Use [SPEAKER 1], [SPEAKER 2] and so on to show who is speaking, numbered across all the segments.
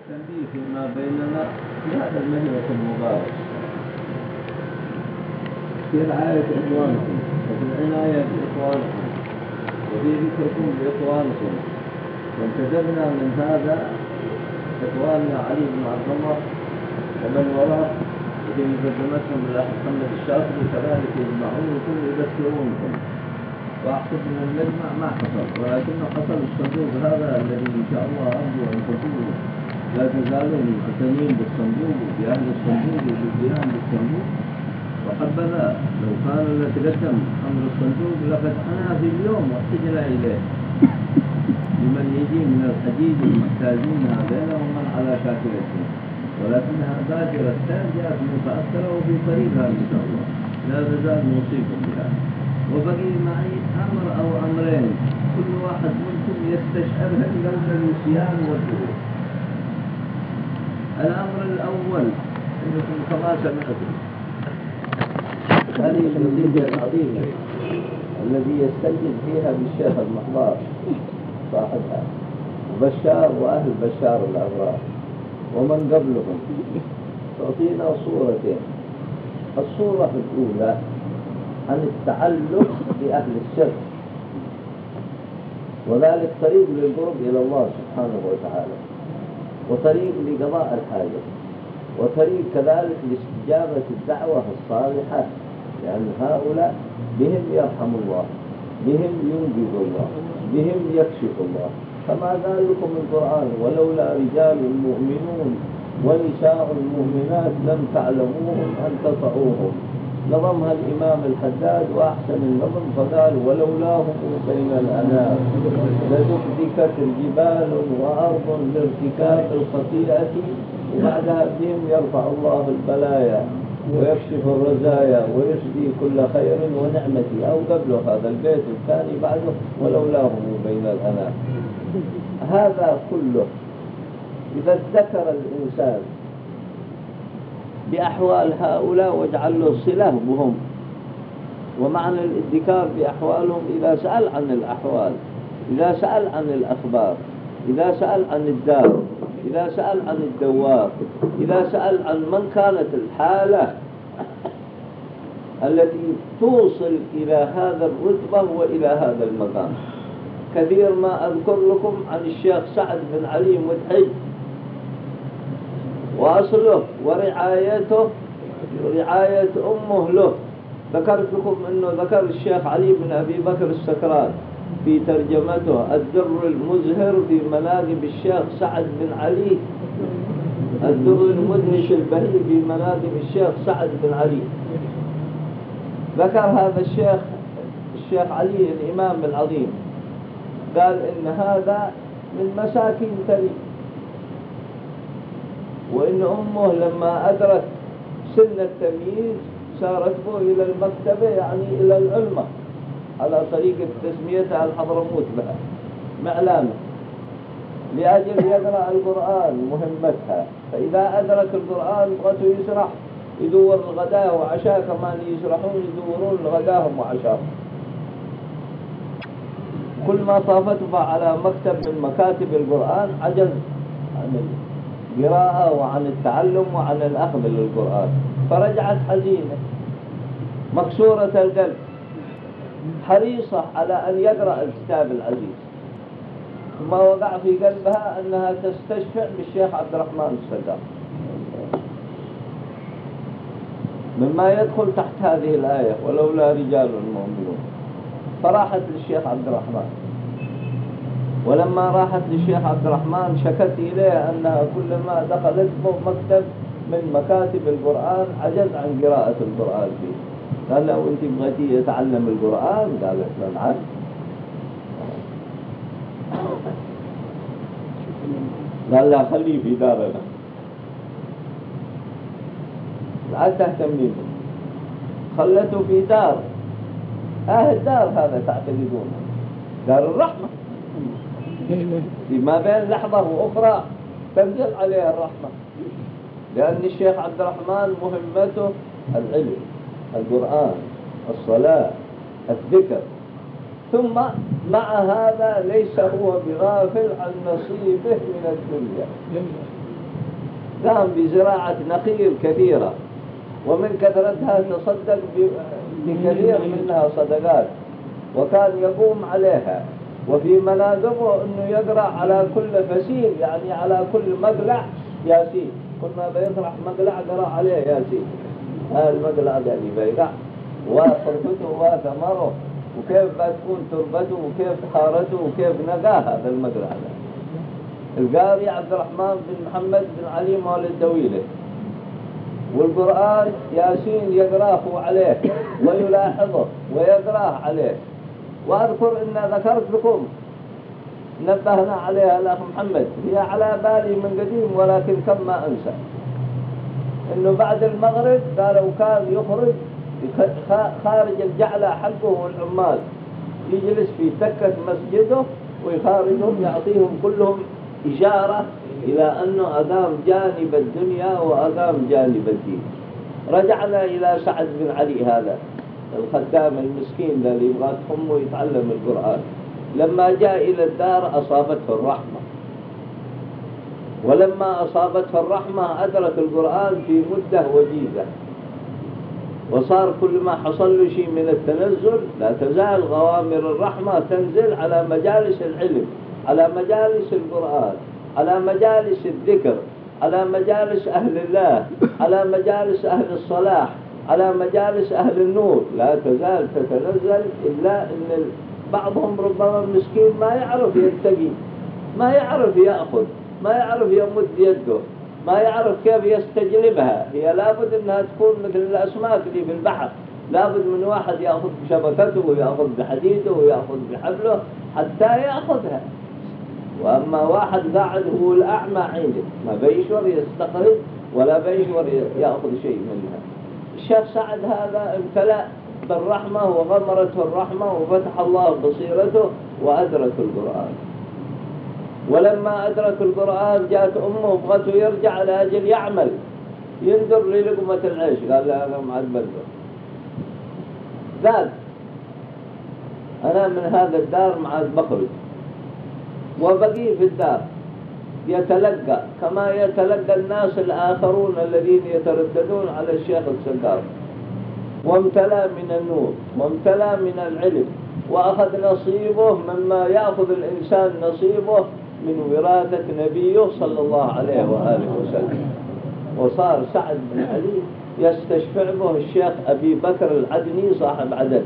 [SPEAKER 1] التنبيه فيما بيننا في هذا المجلس المبارك في رعاية إخوانكم وفي العناية بإخوانكم وفي ذكركم بإخوانكم. وانتدبنا من هذا إخواننا علي بن عبد الله ومن وراء الذي قدمتهم الأخ محمد الشاطبي كذلك يجمعونكم ويذكرونكم. وأحسب من المجمع ما حصل، ولكنه حصل الصندوق هذا الذي إن شاء الله أرجو أن تكونوا لا تزالون مهتمين بالصندوق وبأهل الصندوق وبالقيام بالصندوق. وحبذا لو كان لتقدم أمر الصندوق لفتحناه في اليوم واحتجنا إليه لمن يجي من الحديد المحتاجين هذين ومن على شاكلتهم، ولكنها بادرة جاءت متأخرة وفي طريقها إن شاء الله لا تزال نوصيكم بها. وبقي معي أمر أو أمرين كل واحد منكم يستشعرها لولا النسيان والذهول. الأمر الأول أنكم كما سمعتم هذه النتيجة العظيمة الذي يستجد فيها بالشيخ المحضار صاحبها وبشار وأهل بشار الأبرار ومن قبلهم تعطينا صورتين. الصورة الأولى عن التعلق بأهل الشرك، وذلك طريق للقرب إلى الله سبحانه وتعالى، وطريق لقضاء الحاجة، وطريق كذلك لاستجابة الدعوة الصالحة، لأن هؤلاء بهم يرحم الله، بهم ينجز الله، بهم يكشف الله. كما قال لكم القرآن: ولولا رجال مؤمنون ونساء مؤمنات لم تعلموهم أن تطعوهم. نظمها الإمام الحداد وأحسن النظم فقال: ولولاهم بين الأنام لدكدكت الجبال وأرض لارتكاب الخطيئة. وبعدها بهم يرفع الله البلايا ويكشف الرزايا ويسدي كل خير ونعمة. أو قبله هذا البيت الثاني بعده: ولولاهم بين الأنام. هذا كله إذا ذكر الإنسان بأحوال هؤلاء واجعل له صلة بهم، ومعنى الادكار بأحوالهم إذا سأل عن الأحوال، إذا سأل عن الأخبار، إذا سأل عن الدار، إذا سأل عن الدواب، إذا سأل عن من كانت الحالة التي توصل إلى هذا الرتبة وإلى هذا المقام. كثير ما أذكر لكم عن الشيخ سعد بن علي مدحج وأصله ورعايته، رعاية أمه له. ذكرت لكم أنه ذكر الشيخ علي بن أبي بكر السكران في ترجمته الدر المزهر في مناقب الشيخ سعد بن علي، الدر المدهش البهي في مناقب الشيخ سعد بن علي. ذكر هذا الشيخ علي الإمام العظيم، قال إن هذا من مساكين تري، وإن أمه لما أدرك سن التمييز سارت به إلى المكتبة، يعني إلى العلمة، على طريقة تسميتها الحضرموت لها معلامة، لأجل يقرأ القرآن مهمتها. فإذا أدرك القرآن بغته يسرح، يدور الغداء وعشاء، كمان يسرحون يدورون الغداهم وعشاهم. كل ما طافته على مكتب من مكاتب القرآن عجز عن القراءة وعن التعلم وعن الأخذ للقرآن، فرجعت حزينة مكسورة القلب حريصة على أن يقرأ الكتاب العزيز. ثم وقع في قلبها أنها تستشفع بالشيخ عبد الرحمن السدار، مما يدخل تحت هذه الآية: ولولا رجال مؤمنون. فراحت للشيخ عبد الرحمن، ولما راحت للشيخ عبد الرحمن شكت إليه أنها كلما دخلت مكتب من مكاتب القرآن عجز عن قراءة القرآن فيه. قال له: أنت بغيتي يتعلم القرآن؟ قالت له: نعم. قال لها: خليه في دارنا، لا تهتمي به. خلته في دار، أهل دار هذا تعتقدون دار الرحمة، فيما بين لحظة وأخرى تنزل عليها الرحمة، لأن الشيخ عبد الرحمن مهمته العلم، القرآن، الصلاة، الذكر. ثم مع هذا ليس هو بغافل عن نصيبه من الدنيا، قام بزراعة نخيل كثيرة، ومن كثرتها تصدق بكثير منها صدقات، وكان يقوم عليها. وفي مناقبه أنه يقرأ على كل فسيل، يعني على كل مقلع ياسين. كل ما بيطرح مقلع قرأ عليه ياسين. هذا المقلع الذي بيقع وتربته وثمره، وكيف بتكون تربته، وكيف حارته، وكيف نقاه هذا المقلع. القاري عبد الرحمن بن محمد بن علي مولد دويلة، والقرآن ياسين يقراه عليه ويلاحظه ويقراه عليه. وأذكر إن ذكرت لكم نبهنا عليها الأخ محمد، هي على بالي من قديم ولكن كم ما أنسى، إنه بعد المغرب قالوا كان يخرج خارج الجعلة حقه والعمال، يجلس في تكة مسجده ويخارجهم يعطيهم كلهم إشارة إلى أنه أقام جانب الدنيا وأقام جانب الدين. رجعنا إلى سعد بن علي هذا الخدام المسكين الذي يبغى أمه يتعلم القرآن. لما جاء إلى الدار أصابته الرحمة، ولما أصابته الرحمة أدرك القرآن في مدة وجيزة، وصار كل ما حصل له شيء من التنزل لا تزال غوامر الرحمة تنزل على مجالس العلم، على مجالس القرآن، على مجالس الذكر، على مجالس أهل الله، على مجالس أهل الصلاح، على مجالس أهل النور. لا تزال تتنزل، إلا أن بعضهم ربما مسكين ما يعرف يتقي، ما يعرف يأخذ، ما يعرف يمد يده، ما يعرف كيف يستجلبها. هي لابد أنها تكون مثل الأسماك اللي في البحر، لابد من واحد يأخذ بشبكته ويأخذ بحديده ويأخذ بحبله حتى يأخذها. وأما واحد قاعد هو الأعمى عنده ما بيشور يستقرض ولا بيشور يأخذ شيء منها. الشيخ سعد هذا امتلأ بالرحمة وغمرته الرحمة وفتح الله بصيرته وأدرك القرآن. ولما أدرك القرآن جاءت أمه بغته يرجع لأجل يعمل، ينظر للقمة العيش، قال لا أنا معد بلده. قال أنا من هذا الدار معد بخرج، وبقي في الدار يتلقى كما يتلقى الناس الآخرون الذين يترددون على الشيخ السقاف، وامتلأ من النور وامتلأ من العلم، وأخذ نصيبه مما يأخذ الإنسان نصيبه من وراثة نبيه صلى الله عليه وآله وسلم. وصار سعد بن علي يستشفع به الشيخ أبي بكر العدني صاحب عدن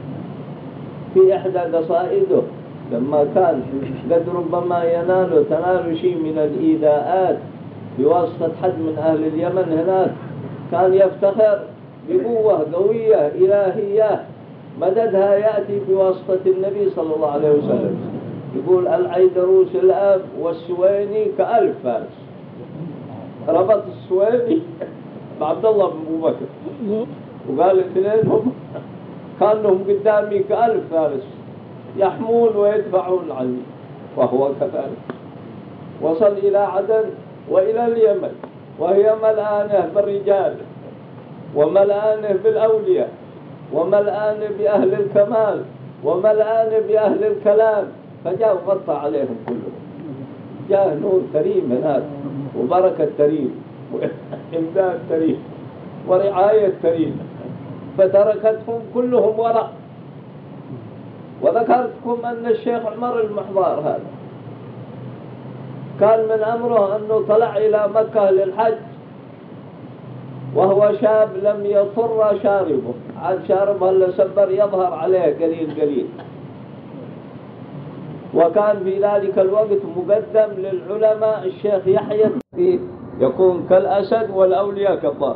[SPEAKER 1] في إحدى قصائده، لما كان قد ربما تنال شيء من الإيذاءات بواسطة حد من أهل اليمن هناك، كان يفتخر بقوة قوية إلهية مددها يأتي بواسطة النبي صلى الله عليه وسلم. يقول العيدروس الأب والسويني كألف فارس. ربط السويني بعبد الله بن أبو بكر وقال الاثنين هم كانهم قدامي كألف فارس يحمون ويدفعون عني، وهو كذلك. وصل إلى عدن وإلى اليمن وهي ملآنة بالرجال وملآنة بالأولياء وملآنة بأهل الكمال وملآنة بأهل الكلام، فجاء وغطى عليهم كلهم. جاء نور كريم هناك وبركة كريم وإمداد كريم ورعاية كريمة، فتركتهم كلهم وراء. وذكرتكم أن الشيخ عمر المحضار هذا كان من أمره أنه طلع إلى مكة للحج وهو شاب لم يطر شاربه، عاد شاربه اللي سبر يظهر عليه قليل قليل. وكان في ذلك الوقت مقدم للعلماء الشيخ يحيى فيه يكون كالأسد والأولياء كالضار.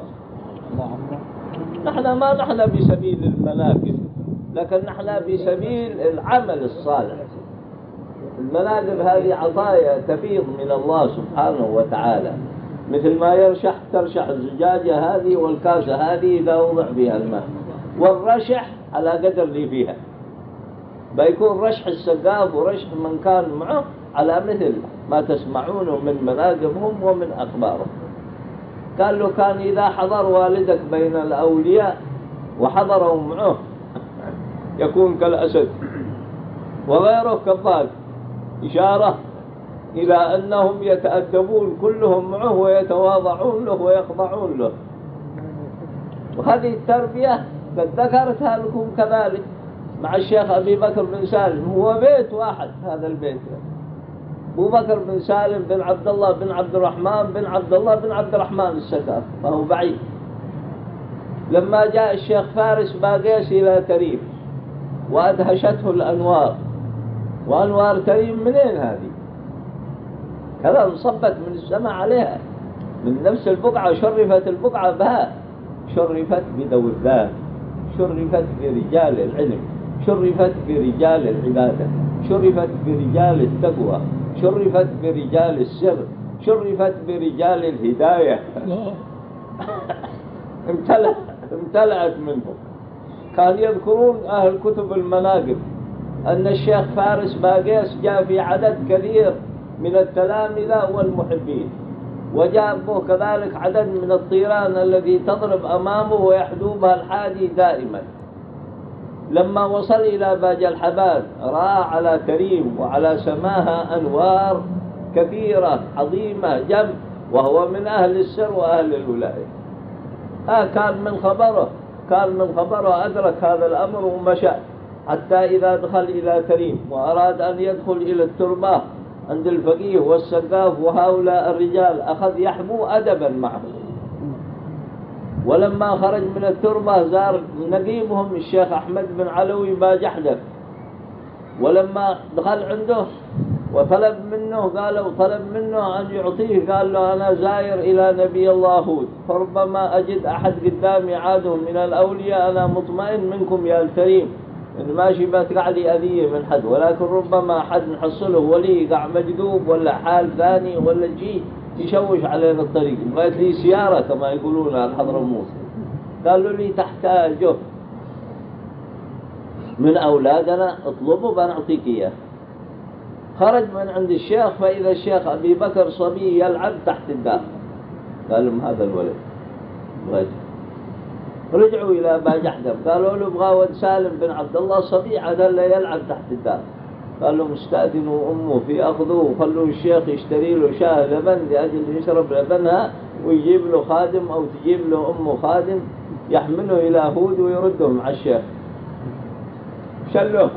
[SPEAKER 1] نحن ما نحن بسبيل المناقب، لكن نحن بسبيل العمل الصالح. المناقب هذه عطايا تفيض من الله سبحانه وتعالى، مثل ما ترشح الزجاجة هذه والكاسة هذه إذا وضع فيها الماء، والرشح على قدر اللي فيها. بيكون رشح السقاف ورشح من كان معه على مثل ما تسمعونه من مناقبهم ومن أخبارهم. قال له كان إذا حضر والدك بين الأولياء وحضروا معه يكون كالأسد وغيره كالضاد، إشارة
[SPEAKER 2] إلى أنهم يتأدبون كلهم معه ويتواضعون له ويخضعون له. وهذه التربية قد ذكرتها لكم كذلك مع الشيخ أبي بكر بن سالم، هو بيت واحد هذا البيت، أبو بكر بن سالم بن عبد الله بن عبد الرحمن بن عبد الله بن عبد الرحمن السكاف، فهو بعيد. لما جاء الشيخ فارس باقيس إلى تريم وأدهشته الأنوار، وأنوار تريم منين هذه؟ كذا انصبت من السماء عليها من نفس البقعة، شرفت البقعة بها، شرفت بذوي الذات، شرفت برجال العلم، شرفت برجال العبادة، شرفت برجال التقوى، شرفت برجال السر، شرفت برجال الهداية. امتلأت منهم. كان يذكرون أهل كتب المناقب أن الشيخ فارس باقيس جاء في عدد كثير من التلامذة والمحبين، وجاء به كذلك عدد من الطيران الذي تضرب أمامه ويحدوبها الحادي دائما. لما وصل إلى باج الحباد رأى على تريم وعلى سماها أنوار كثيرة عظيمة جم، وهو من أهل السر وأهل الولاية. كان من خبره أدرك هذا الأمر ومشى، حتى إذا دخل إلى تريم وأراد أن يدخل إلى التربة عند الفقيه والسقاف وهؤلاء الرجال، أخذ يحبو أدبا معه. ولما خرج من التربة زار نقيبهم الشيخ أحمد بن علوي باجحدر، ولما دخل عنده وطلب منه أن يعطيه، قال له أنا زاير إلى نبي الله هود، فربما أجد أحد قدامي عادهم من الأولياء، أنا مطمئن منكم يا الكريم إن ماشي بتقع لي أذية من حد، ولكن ربما حد نحصله ولي قاع مجذوب ولا حال ثاني ولا شيء يشوش علينا الطريق، بغيت لي سيارة كما يقولون على الحضرموت. قالوا لي تحتاجه من أولادنا اطلبه بنعطيك إياه. خرج من عند الشيخ فإذا الشيخ أبي بكر صبي يلعب تحت الدار، قال لهم هذا الولد بغيت. رجعوا إلى باجحدر قالوا له ابغى ولد سالم بن عبد الله صبي عدل يلعب تحت الدار. قال لهم استأذنوا أمه في أخذوه وخلوا الشيخ يشتري له شاه لبن لأجل يشرب لبنها، ويجيب له خادم أو تجيب له أمه خادم يحمله إلى هود ويرده مع الشيخ. شلوه.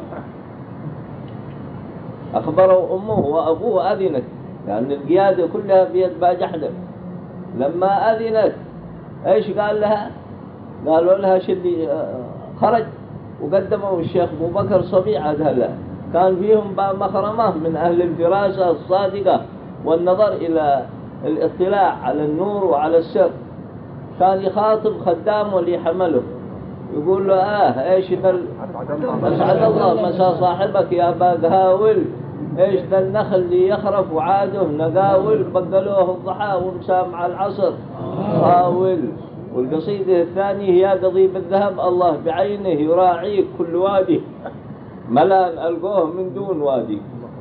[SPEAKER 2] أخبروا أمه وأبوه أذنت، لأن القيادة كلها بيد باجحدر. لما أذنت إيش قال لها؟ قالوا لها شلي. خرج وقدموا الشيخ أبو بكر صبي عاد هلا، كان فيهم مخرمة من أهل الفراسة الصادقة والنظر إلى الاطلاع على النور وعلى السر. كان يخاطب خدامه اللي حمله يقول له ايش اسعد الله مسا صاحبك يا باقهاول، ايش ذا النخل اللي يخرف وعاده نقاول، بقلوه الضحى ومسا مع العصر هاول. والقصيدة الثانية هي قضيب الذهب، الله بعينه يراعيك كل وادي، ملان ألقوه من دون وادي.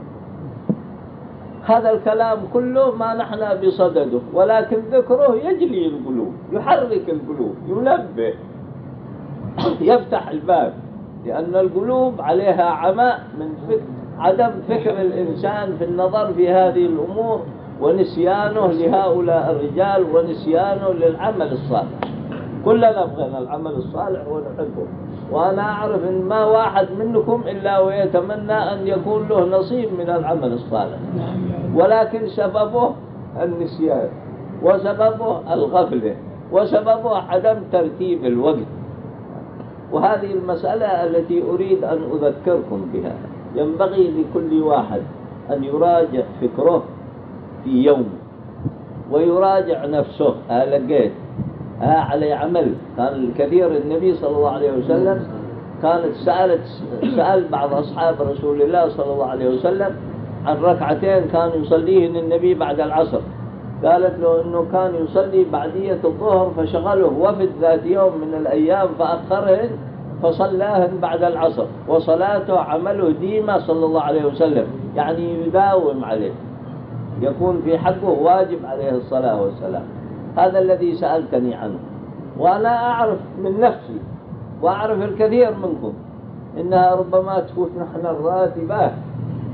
[SPEAKER 2] هذا الكلام كله ما نحن بصدده، ولكن ذكره يجلي القلوب، يحرك القلوب، ينبه، يفتح الباب، لأن القلوب عليها عمى من عدم فكر الإنسان في النظر في هذه الأمور، ونسيانه لهؤلاء الرجال ونسيانه للعمل الصالح. كلنا بغينا العمل الصالح ونحبه، وأنا أعرف أن ما واحد منكم إلا ويتمنى أن يكون له نصيب من العمل الصالح، ولكن سببه النسيان، وسببه الغفلة، وسببه عدم ترتيب الوقت. وهذه المسألة التي أريد أن أذكركم بها. ينبغي لكل واحد أن يراجع فكره في يوم، ويراجع نفسه. لقيت علي عمل. كان الكثير النبي صلى الله عليه وسلم كانت سأل بعض أصحاب رسول الله صلى الله عليه وسلم عن ركعتين كان يصليهن النبي بعد العصر. قالت له أنه كان يصلي بعدية الظهر فشغله وفد ذات يوم من الأيام فأخرهن فصلاهن بعد العصر، وصلاته عمله ديمة صلى الله عليه وسلم، يعني يداوم عليه، يكون في حقه واجب عليه الصلاة والسلام. هذا الذي سألتني عنه، وأنا أعرف من نفسي وأعرف الكثير منكم إنها ربما تفوت نحن الراتبات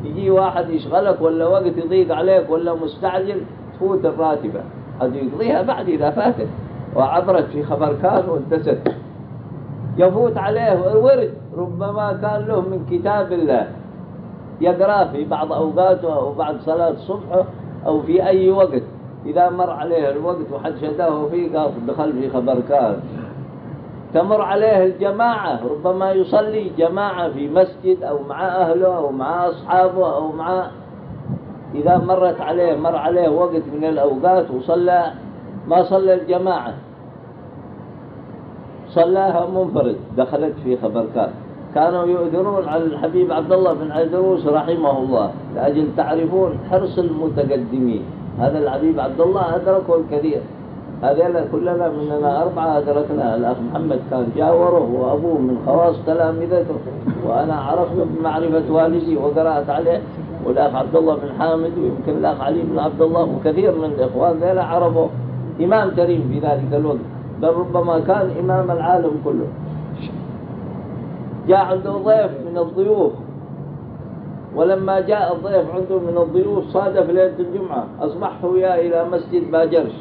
[SPEAKER 2] يجي واحد يشغلك ولا وقت يضيق عليك ولا مستعجل تفوت الراتبة، قد يقضيها بعد إذا فاتت وعبرت في خبر كان وانتست. يفوت عليه الورد ربما كان له من كتاب الله يقرأ في بعض أوقاته أو بعد صلاة الصبح أو في أي وقت، إذا مر عليه الوقت وحد شداه فيه قال دخل في خبر كان. تمر عليه الجماعة، ربما يصلي جماعة في مسجد أو مع أهله أو مع أصحابه أو مع، إذا مر عليه وقت من الأوقات وصلى ما صلى الجماعة صلاها منفرد دخلت في خبر كان. كانوا يؤثرون على الحبيب عبد الله بن عيدروس رحمه الله لأجل تعرفون حرص المتقدمين. هذا الحبيب عبد الله أدركه الكثير، هذا كلنا مننا 4 أدركنا. الأخ محمد كان جاوره وأبوه من خواص تلامذته، وأنا عرفته بمعرفة والدي وقرأت عليه، والأخ عبد الله بن حامد ويمكن الأخ علي بن عبد الله وكثير من الإخوان ذيلا عرفوا إمام كريم في ذلك الوقت، بل ربما كان إمام العالم كله. جاء عنده ضيف من الضيوف، ولما جاء الضيف عنده من الضيوف صادف ليلة الجمعة، أصبح وياه إلى مسجد باجرش.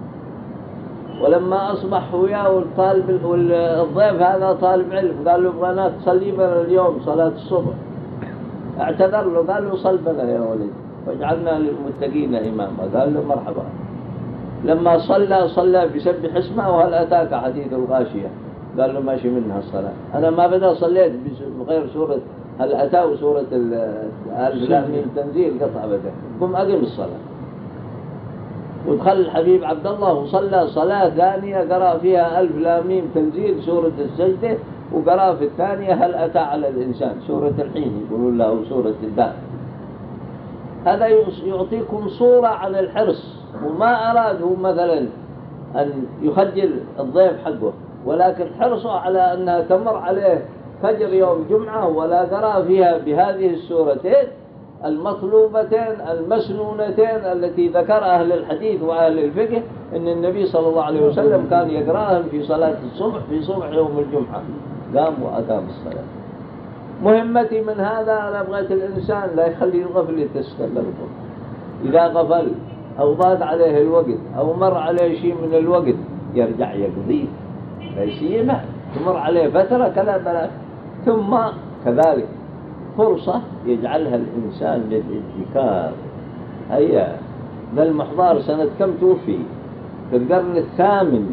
[SPEAKER 2] ولما أصبح وياه والضيف هذا طالب علم، قال له بغينا تصلي بنا اليوم صلاة الصبح. اعتذر له قال له صل بنا يا ولد واجعلنا للمتقين إماما، قال له مرحبا. لما صلى بسبح اسمه وهل أتاك حديث الغاشية، قال له ماشي منها الصلاة. أنا ما بدأ صليت بغير سورة هل أتى وسورة الإسلامي التنزيل قطع بدأ، قم أقم الصلاة. ودخل الحبيب عبد الله وصلى صلاة ثانية قرأ فيها ألف لام تنزيل سورة السجدة، وقرأ في الثانية هل أتى على الإنسان سورة الحين يقولون له سورة الدار. هذا يعطيكم صورة عن الحرص، وما أراد هو مثلا أن يخجل الضيف حقه، ولكن حرصه على أنها تمر عليه فجر يوم جمعة ولا قرأ فيها بهذه السورتين المطلوبتين المسنونتين التي ذكر أهل الحديث وأهل الفقه أن النبي صلى الله عليه وسلم كان يقرأهم في صلاة الصبح في صبح يوم الجمعة، قام وأقام الصلاة. مهمتي من هذا أنا بغيت الإنسان لا يخلي الغفل تستمركم، إذا غفل أو ضاق عليه الوقت أو مر عليه شيء من الوقت يرجع يقضيه، فيسيما تمر عليه فترة كلا بلا، ثم كذلك فرصة يجعلها الإنسان للاتكار. هيا ذا المحضار سنة كم توفي؟ في القرن الثامن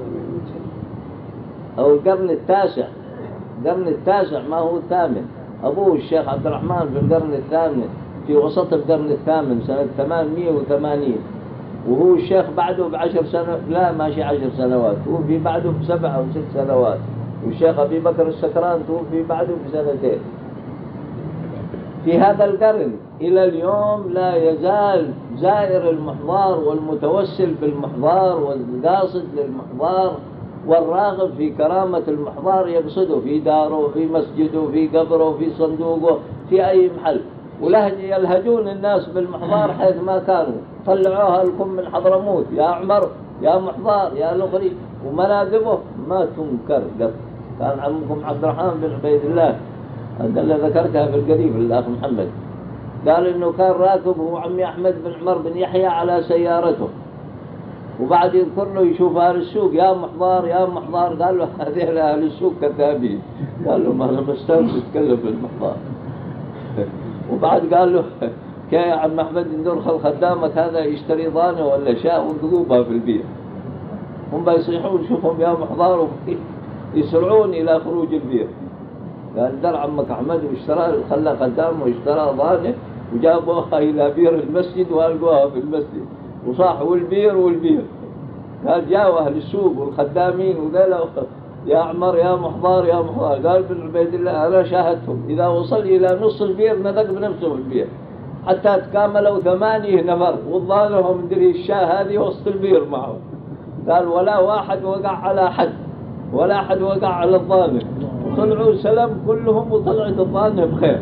[SPEAKER 2] أو القرن التاسع، القرن التاسع ما هو الثامن. أبوه الشيخ عبد الرحمن في القرن الثامن، في وسط القرن الثامن سنة 880، وهو الشيخ بعده ب10 سنوات، لا ماشي 10 سنوات، توفي بعده ب7 أو 6 سنوات، والشيخ أبي بكر السكران توفي بعده ب2 في هذا القرن. إلى اليوم لا يزال زائر المحضار والمتوسل بالمحضار والقاصد للمحضار والراغب في كرامة المحضار يقصده في داره في مسجده في قبره في صندوقه في أي محل، يلهجون الناس بالمحضار حيث ما كانوا. طلعوها لكم من حضرموت يا عمر يا محضار يا لغري، ومناقبه ما تنكر قط. كان عمكم عبد الرحمن بن عبيد الله اللي ذكرتها في القريب الأخ محمد، قال إنه كان راكب هو عمي أحمد بن عمر بن يحيى على سيارته، وبعد يذكر له يشوف أهل السوق يا محضار يا محضار، قال له هذه أهل السوق كذابين، قال له ما أنا مستوى تتكلم بالمحضار. وبعد قال له كيف يا عم أحمد ندور خدامك هذا يشتري ضانة ولا شاء وانقلوبها في البيع، هم بيصيحون شوفهم يا محضار يسرعون إلى خروج البيع. قال در عمك أحمد واشترى خلى خدام واشترى ضانة وجابوها إلى بير المسجد وألقوها في المسجد وصاحوا البير والبير. قال جاءوا أهل السوق والخدامين وقالوا يا عمر يا محضار يا محضار، قال بن عبيد الله أنا شاهدتهم إذا وصل إلى نص البير نذق بنفسه البير حتى تكاملوا 8 نفر وظالهم مدري الشاه هذه وسط البير معه. قال ولا واحد وقع على حد ولا أحد وقع على الظالم، طلعوا سلام كلهم وطلعت الظالم بخير.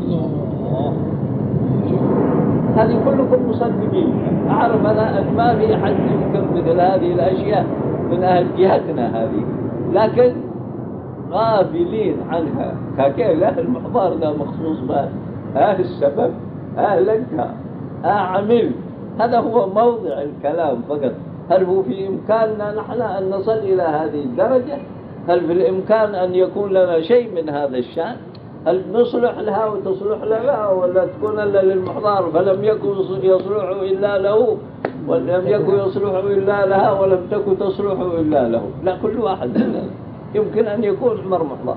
[SPEAKER 2] هذه كلكم مصدقين. أعرف أنا أن ما في أحد يمكن مثل هذه الأشياء من أهل جهتنا هذه، لكن غافلين عنها. كاكي لا المحضار ده مخصوص به السبب، لك، عمل. هذا هو موضع الكلام فقط. هل هو في إمكاننا نحن أن نصل إلى هذه الدرجة؟ هل في الإمكان أن يكون لنا شيء من هذا الشأن؟ هل نصلح لها وتصلح لها، ولا تكون إلا للمحضار فلم يكن يصلح إلا له، ولم يكن يصلح إلا لها، ولم تكن تصلح إلا له؟ لا، كل واحد مننا يمكن أن يكون عمر محضار.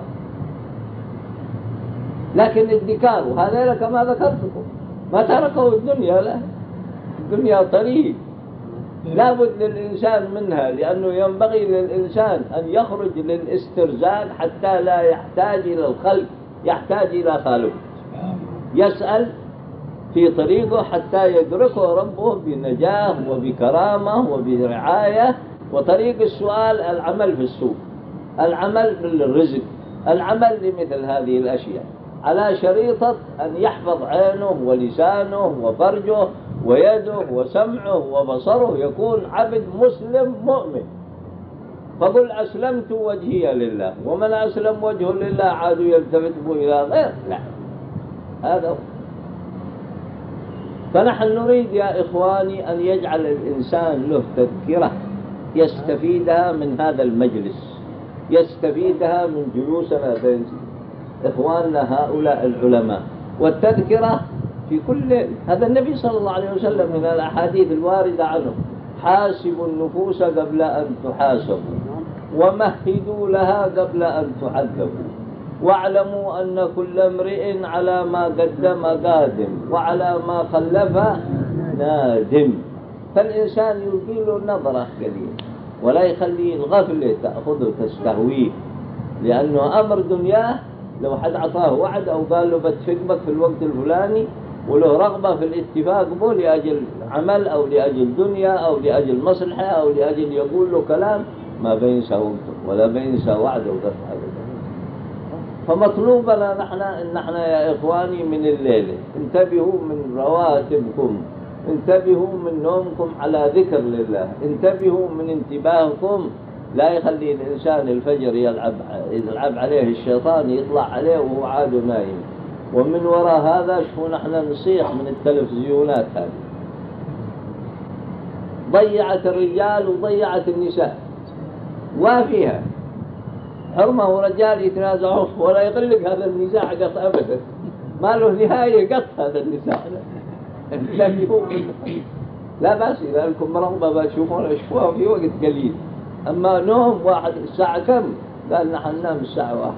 [SPEAKER 2] لكن الذكار وهذا كما ذكرتكم ما تركوا الدنيا، لا، الدنيا طريق لا بد للإنسان منها، لأنه ينبغي للإنسان أن يخرج للاسترزاق حتى لا يحتاج إلى الخلق، يحتاج إلى خالق، يسأل في طريقه حتى يدركه ربه بنجاة وبكرامة وبرعاية. وطريق السؤال العمل في السوق، العمل للرزق، العمل لمثل هذه الأشياء، على شريطة أن يحفظ عينه ولسانه وفرجه ويده وسمعه وبصره، يكون عبد مسلم مؤمن. فقل أسلمت وجهي لله، ومن أسلم وجهه لله عادوا يلتفتوا إلى غير، لا، هذا هو. فنحن نريد يا إخواني أن يجعل الإنسان له تذكرة يستفيدها من هذا المجلس، يستفيدها من جلوسنا بين إخواننا هؤلاء العلماء. والتذكرة في كل ليل، هذا النبي صلى الله عليه وسلم من الأحاديث الواردة عنه: حاسبوا النفوس قبل أن تحاسبوا، ومهدوا لها قبل أن تعذبوا، واعلموا أن كل امرئ على ما قدم قادم، وعلى ما خلف نادم. فالإنسان يلقي له نظرة قليل، ولا يخلي الغفلة تأخذه تستهويه، لأنه أمر دنياه لو حد أعطاه وعد أو قال له بتفقبك في الوقت الفلاني، وله رغبة في الاتفاق به لأجل عمل أو لأجل دنيا أو لأجل مصلحة أو لأجل يقول له كلام، ما بينسى وقته ولا بينسى وعده وقطع هذا. فمطلوبنا نحن يا إخواني من الليلة انتبهوا من رواتبكم، انتبهوا من نومكم على ذكر لله، انتبهوا من انتباهكم. لا يخلي الإنسان الفجر يلعب عليه الشيطان، يطلع عليه وهو عاد نايم. ومن وراء هذا شو نحن نصيح من التلفزيونات هذه، ضيعت الرجال وضيعت النساء، وفيها حرمة ورجال يتنازعون، ولا يقلق هذا النزاع قط أبدا، ما له نهاية قط هذا النزاع. لا بأس إذا لكم رغبة بتشوفون أشوفوها في وقت قليل. أما نوم واحد الساعة كم؟ قال نحن ننام الساعة 1.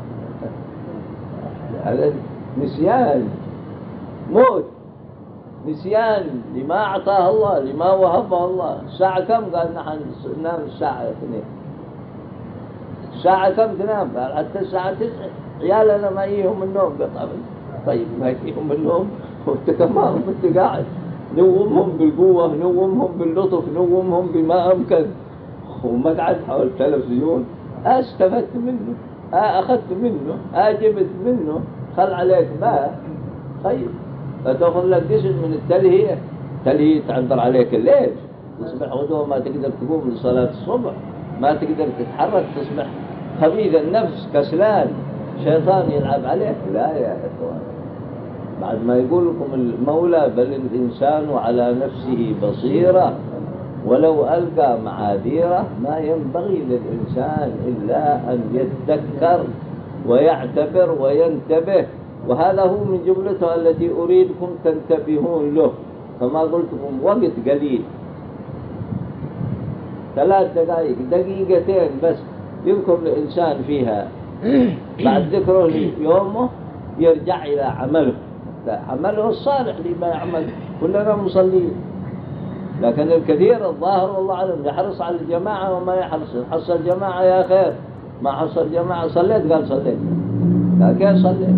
[SPEAKER 2] هذا نسيان، موت، نسيان لما أعطاه الله، لما وهبه الله. الساعة كم؟ قال نحن ننام الساعة 2. الساعة كم تنام؟ قال حتى الساعة 9. عيالنا ما يجيهم النوم قطعا. طيب ما يجيهم النوم وانت كمان وانت قاعد، نومهم بالقوة، نومهم باللطف، نومهم بما أمكن، ومقعد حول التلفزيون. استفدت منه، أخذت منه، جبت منه، خل عليك ما. طيب فتأخذ لك جزء من التلهية، تلهية تعذر عليك الليل، تصبح غدوة ما تقدر تقوم لصلاة الصبح، ما تقدر تتحرك، تصبح خبيث النفس، كسلان، شيطان يلعب عليك. لا يا إخوان، بعد ما يقول لكم المولى: بل الإنسان على نفسه بصيرة ولو ألقى معاذيره. ما ينبغي للإنسان إلا أن يتذكر ويعتبر وينتبه، وهذا هو من جملته التي أريدكم تنتبهون له. كما قلت لكم وقت قليل، 3 دقائق، دقيقتين بس يذكر الإنسان فيها، بعد ذكره يومه يرجع إلى عمله الصالح لما يعمل. كلنا مصلين، لكن الكثير الظاهر والله أعلم يحرص على الجماعة وما يحرص. حصل الجماعة يا خير، ما حصل جماعة صليت، قال صليت، قال كيف صليت؟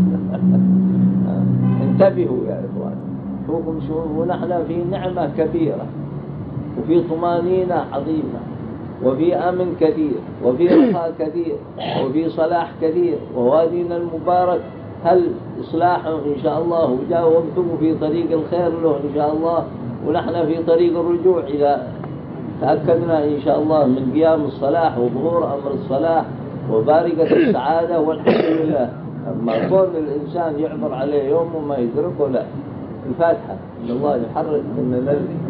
[SPEAKER 2] انتبهوا يا إخوان، شوفوا ونحن في نعمة كبيرة، وفي طمانينة عظيمة، وفي أمن كثير، وفي رخاء كثير، وفي صلاح كثير، ووادينا المبارك هل إصلاحه إن شاء الله، وجاوبتم في طريق الخير له إن شاء الله، ونحن في طريق الرجوع إذا تأكدنا إن شاء الله من قيام الصلاح وظهور أمر الصلاح وبارقة السعادة، والحمد لله. أما كون الإنسان يعبر عليه يوم وما يدركه لا. الفاتحة إن الله يحرك مننا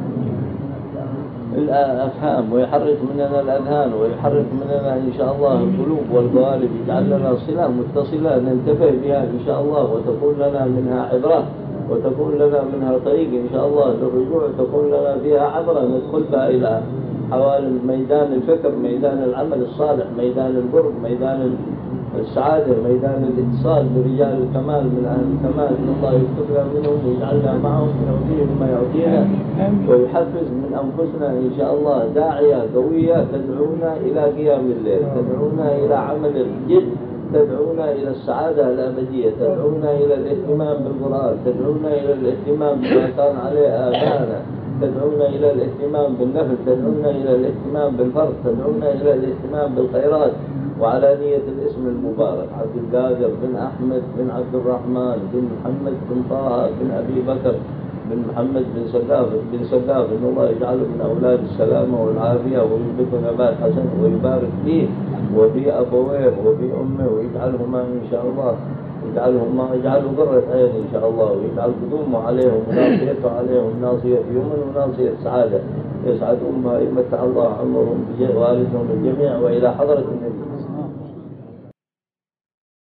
[SPEAKER 2] الأفهام ويحرك مننا الأذهان ويحرك مننا إن شاء الله القلوب والقوالب، يجعل لنا صلة متصلة ننتبه بها إن شاء الله، وتكون لنا منها عبرة وتكون لنا منها طريق إن شاء الله للرجوع، تكون لنا فيها عبرة ندخل بها إلى حوالي ميدان الفكر، ميدان العمل الصالح، ميدان القرب، ميدان السعادة، ميدان الاتصال برجال الكمال من أهل الكمال، إن الله يكتبنا منهم ويجعلنا معهم ويعطيهم ما يعطينا، ويحفز من أنفسنا إن شاء الله داعية قوية تدعونا إلى قيام الليل، تدعونا إلى عمل الجد، تدعونا إلى السعادة الأبدية، تدعونا إلى الاهتمام بالقرآن، تدعونا إلى الاهتمام بما كان عليه آباءنا، تدعونا إلى الاهتمام بالنفل، تدعونا إلى الاهتمام بالفرد، تدعونا إلى الاهتمام بالخيرات وعلى نية الاسم المبارك عبد القادر بن أحمد بن عبد الرحمن بن محمد بن طه بن أبي بكر بن محمد بن سقاف إن الله يجعله من أولاد السلامة والعافية وينبت نبات حسن ويبارك فيه وفي أبويه وفي أمه ويجعلهما إن شاء الله يجعله قرة عين إن شاء الله، ويجعل قدومه عليهم وناصيته عليهم ناصية يمن وناصية سعادة يسعدون بها، يمتع الله عمرهم بوالدهم الجميع وإلى حضرة النبي.